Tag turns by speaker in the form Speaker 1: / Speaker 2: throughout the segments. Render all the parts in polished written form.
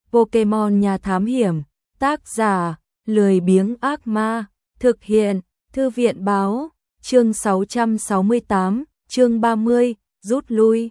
Speaker 1: Pokemon nhà thám hiểm, tác giả, lười biếng ác ma, thực hiện, thư viện báo, chương 668, chương 30, rút lui.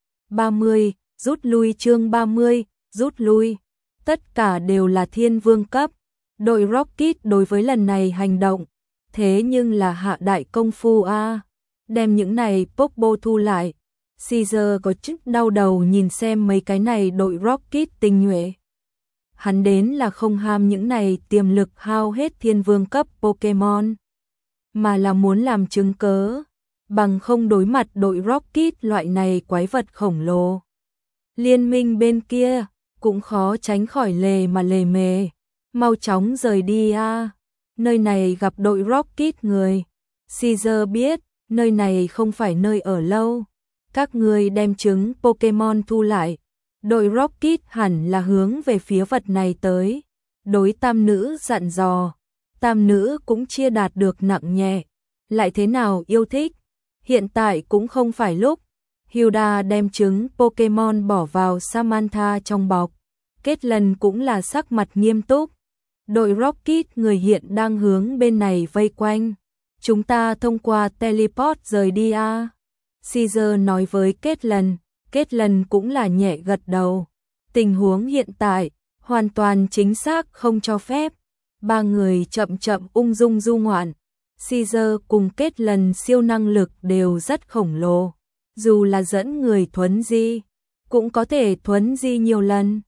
Speaker 1: 30, rút lui chương 30, rút lui. Tất cả đều là thiên vương cấp. Đội Rocket đối với lần này hành động, thế nhưng là hạ đại công phu a. Đem những này Popo thu lại. Caesar có chút đau đầu nhìn xem mấy cái này đội Rocket tinh nhuệ. Hắn đến là không ham những này tiềm lực hao hết thiên vương cấp Pokemon, mà là muốn làm chứng cớ, bằng không đối mặt đội Rocket loại này quái vật khổng lồ. Liên minh bên kia cũng khó tránh khỏi lề mà lề mề, mau chóng rời đi a. Nơi này gặp đội Rocket người. Caesar biết, nơi này không phải nơi ở lâu. Các người đem trứng Pokemon thu lại. Đội Rocket hẳn là hướng về phía vật này tới. Đối tam nữ dặn dò. Tam nữ cũng chia đạt được nặng nhẹ. Lại thế nào yêu thích. Hiện tại cũng không phải lúc. Hilda đem trứng Pokemon bỏ vào Samantha trong bọc. Kết lần cũng là sắc mặt nghiêm túc. Đội Rocket người hiện đang hướng bên này vây quanh. Chúng ta thông qua teleport rời đi a. Caesar nói với Kết lần cũng là nhẹ gật đầu. Tình huống hiện tại, hoàn toàn chính xác không cho phép. Ba người chậm chậm ung dung du ngoạn. Caesar cùng Kết lần siêu năng lực đều rất khổng lồ. Dù là dẫn người thuấn di, cũng có thể thuấn di nhiều lần.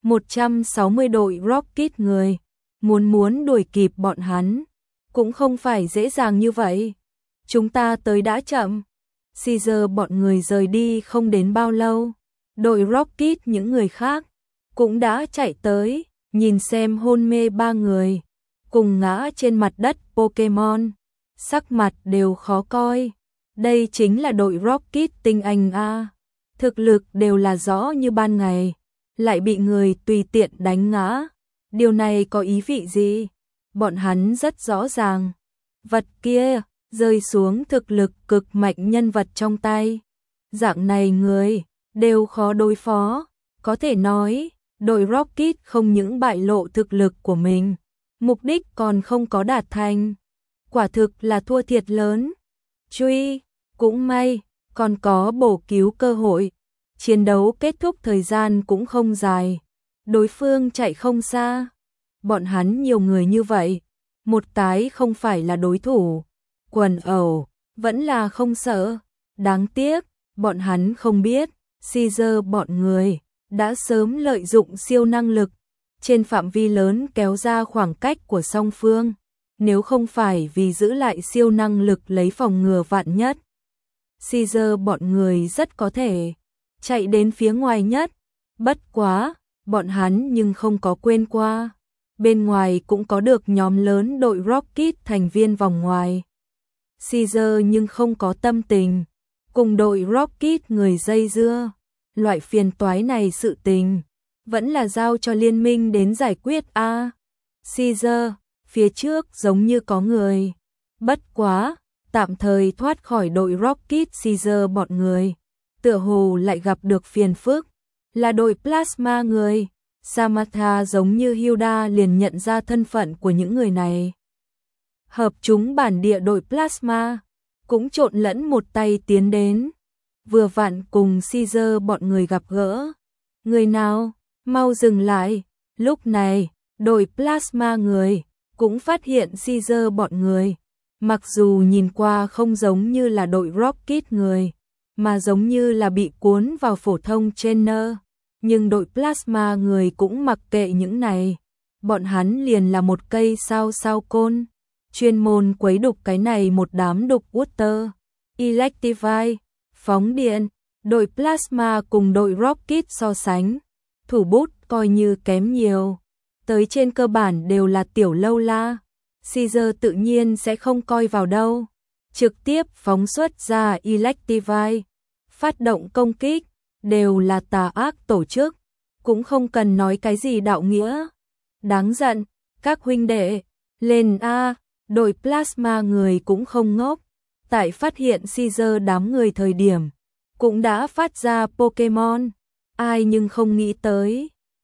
Speaker 1: 160 đội Rocket người, muốn đuổi kịp bọn hắn, cũng không phải dễ dàng như vậy. Chúng ta tới đã chậm. Caesar bọn người rời đi không đến bao lâu. Đội Rocket những người khác cũng đã chạy tới, nhìn xem hôn mê ba người, cùng ngã trên mặt đất Pokemon, sắc mặt đều khó coi. Đây chính là đội Rocket tinh anh a. Thực lực đều là rõ như ban ngày, lại bị người tùy tiện đánh ngã. Điều này có ý vị gì? Bọn hắn rất rõ ràng. Vật kia rơi xuống thực lực cực mạnh nhân vật trong tay. Dạng này người đều khó đối phó. Có thể nói, đội Rocket không những bại lộ thực lực của mình, mục đích còn không có đạt thành. Quả thực là thua thiệt lớn. Truy, cũng may, còn có bổ cứu cơ hội. Chiến đấu kết thúc thời gian cũng không dài. Đối phương chạy không xa. Bọn hắn nhiều người như vậy, một cái không phải là đối thủ. Quần ẩu, vẫn là không sợ. Đáng tiếc, bọn hắn không biết, Caesar bọn người đã sớm lợi dụng siêu năng lực, trên phạm vi lớn kéo ra khoảng cách của song phương. Nếu không phải vì giữ lại siêu năng lực lấy phòng ngừa vạn nhất, Caesar bọn người rất có thể chạy đến phía ngoài nhất. Bất quá, bọn hắn nhưng không có quên qua. Bên ngoài cũng có được nhóm lớn đội Rocket thành viên vòng ngoài. Caesar nhưng không có tâm tình cùng đội Rocket người dây dưa. Loại phiền toái này sự tình vẫn là giao cho liên minh đến giải quyết a. Caesar, phía trước giống như có người. Bất quá, tạm thời thoát khỏi đội Rocket Caesar bọn người. Tựa hồ lại gặp được phiền phức, là đội Plasma người. Samantha giống như Hilda liền nhận ra thân phận của những người này. Hợp chúng bản địa đội Plasma, cũng trộn lẫn một tay tiến đến. Vừa vặn cùng Caesar bọn người gặp gỡ. Người nào, mau dừng lại. Lúc này, đội Plasma người cũng phát hiện Caesar bọn người. Mặc dù nhìn qua không giống như là đội Rocket người, mà giống như là bị cuốn vào phổ thông trainer. Nhưng đội Plasma người cũng mặc kệ những này. Bọn hắn liền là một cây sao côn, chuyên môn quấy đục cái này một đám đục Water. Electivire, phóng điện. Đội Plasma cùng đội Rocket so sánh, thủ bút coi như kém nhiều. Tới trên cơ bản đều là tiểu lâu la. Caesar tự nhiên sẽ không coi vào đâu. Trực tiếp phóng xuất ra Electivire, phát động công kích. Đều là tà ác tổ chức, cũng không cần nói cái gì đạo nghĩa. Đáng giận, các huynh đệ, lên a. Đội Plasma người cũng không ngốc. Tại phát hiện Caesar đám người thời điểm, cũng đã phát ra Pokemon. Ai nhưng không nghĩ tới,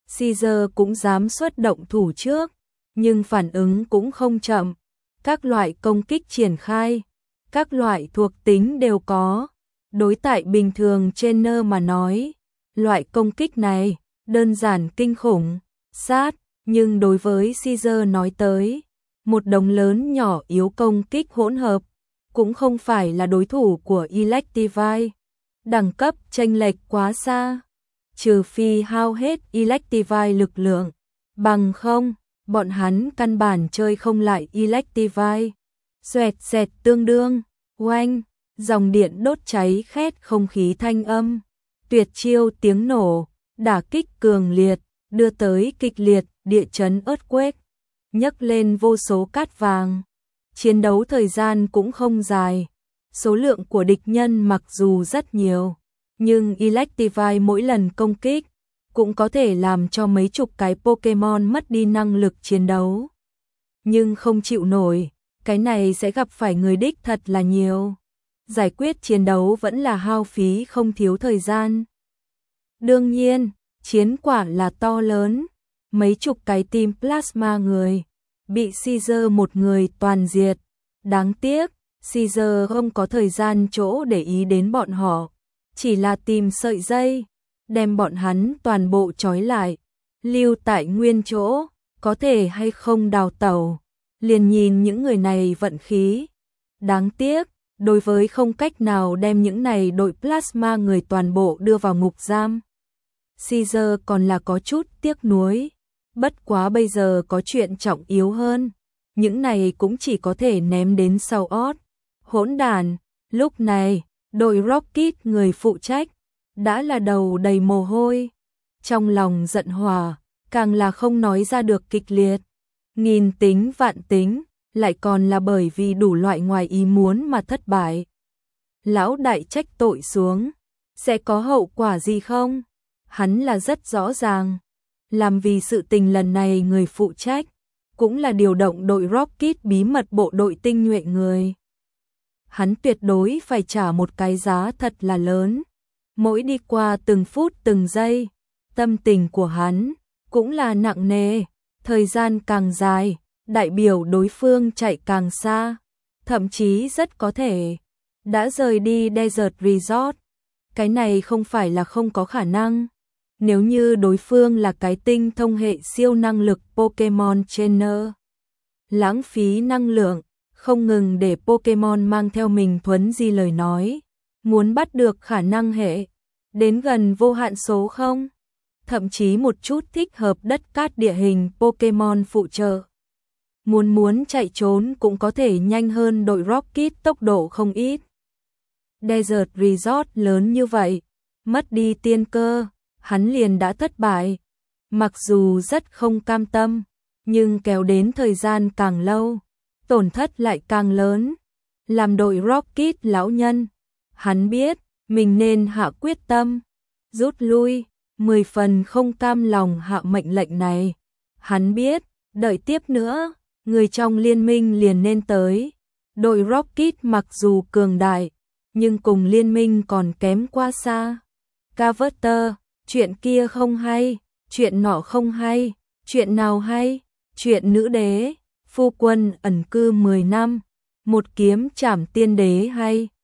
Speaker 1: Caesar cũng dám xuất động thủ trước, nhưng phản ứng cũng không chậm. Các loại công kích triển khai, các loại thuộc tính đều có. Đối tại bình thường trainer mà nói, loại công kích này đơn giản kinh khủng, sát, nhưng đối với Caesar nói tới, một đống lớn nhỏ yếu công kích hỗn hợp, cũng không phải là đối thủ của Electivire. Đẳng cấp chênh lệch quá xa, trừ phi hao hết Electivire lực lượng, bằng không, bọn hắn căn bản chơi không lại Electivire. Xoẹt xẹt tương đương, oanh, dòng điện đốt cháy khét không khí thanh âm, tuyệt chiêu tiếng nổ, đả kích cường liệt, đưa tới kịch liệt địa chấn earthquake, nhấc lên vô số cát vàng. Chiến đấu thời gian cũng không dài, số lượng của địch nhân mặc dù rất nhiều, nhưng Electivire mỗi lần công kích cũng có thể làm cho mấy chục cái Pokémon mất đi năng lực chiến đấu. Nhưng không chịu nổi, cái này sẽ gặp phải người đích thật là nhiều. Giải quyết chiến đấu vẫn là hao phí không thiếu thời gian. Đương nhiên, chiến quả là to lớn, mấy chục cái team plasma người, bị Caesar một người toàn diệt. Đáng tiếc, Caesar không có thời gian chỗ để ý đến bọn họ, chỉ là tìm sợi dây, đem bọn hắn toàn bộ trói lại, lưu tại nguyên chỗ, có thể hay không đào tẩu, liền nhìn những người này vận khí. Đáng tiếc, đối với không cách nào đem những này đội plasma người toàn bộ đưa vào ngục giam, Caesar còn là có chút tiếc nuối. Bất quá bây giờ có chuyện trọng yếu hơn, những này cũng chỉ có thể ném đến sau ót. Hỗn đản, lúc này, đội Rocket người phụ trách đã là đầu đầy mồ hôi, trong lòng giận hỏa, càng là không nói ra được kịch liệt. Nghìn tính vạn tính, lại còn là bởi vì đủ loại ngoài ý muốn mà thất bại. Lão đại trách tội xuống, sẽ có hậu quả gì không? Hắn là rất rõ ràng. Làm vì sự tình lần này người phụ trách, cũng là điều động đội Rocket bí mật bộ đội tinh nhuệ người. Hắn tuyệt đối phải trả một cái giá thật là lớn. Mỗi đi qua từng phút từng giây, tâm tình của hắn cũng là nặng nề. Thời gian càng dài, đại biểu đối phương chạy càng xa, thậm chí rất có thể đã rời đi Desert Resort. Cái này không phải là không có khả năng. Nếu như đối phương là cái tinh thông hệ siêu năng lực Pokemon Trainer, lãng phí năng lượng, không ngừng để Pokemon mang theo mình thuấn di lời nói, muốn bắt được khả năng hệ, đến gần vô hạn số không? Thậm chí một chút thích hợp đất cát địa hình Pokemon phụ trợ. Muốn chạy trốn cũng có thể nhanh hơn đội Rocket tốc độ không ít. Desert Resort lớn như vậy, mất đi tiên cơ, hắn liền đã thất bại. Mặc dù rất không cam tâm, nhưng kéo đến thời gian càng lâu, tổn thất lại càng lớn. Làm đội Rocket lão nhân, hắn biết mình nên hạ quyết tâm, rút lui, 10 phần không cam lòng hạ mệnh lệnh này. Hắn biết, đợi tiếp nữa, người trong liên minh liền nên tới. Đội Rocket mặc dù cường đại, nhưng cùng liên minh còn kém quá xa. Carter, chuyện kia không hay, chuyện nọ không hay, chuyện nào hay, chuyện nữ đế, phu quân ẩn cư 10 năm, một kiếm trảm tiên đế hay.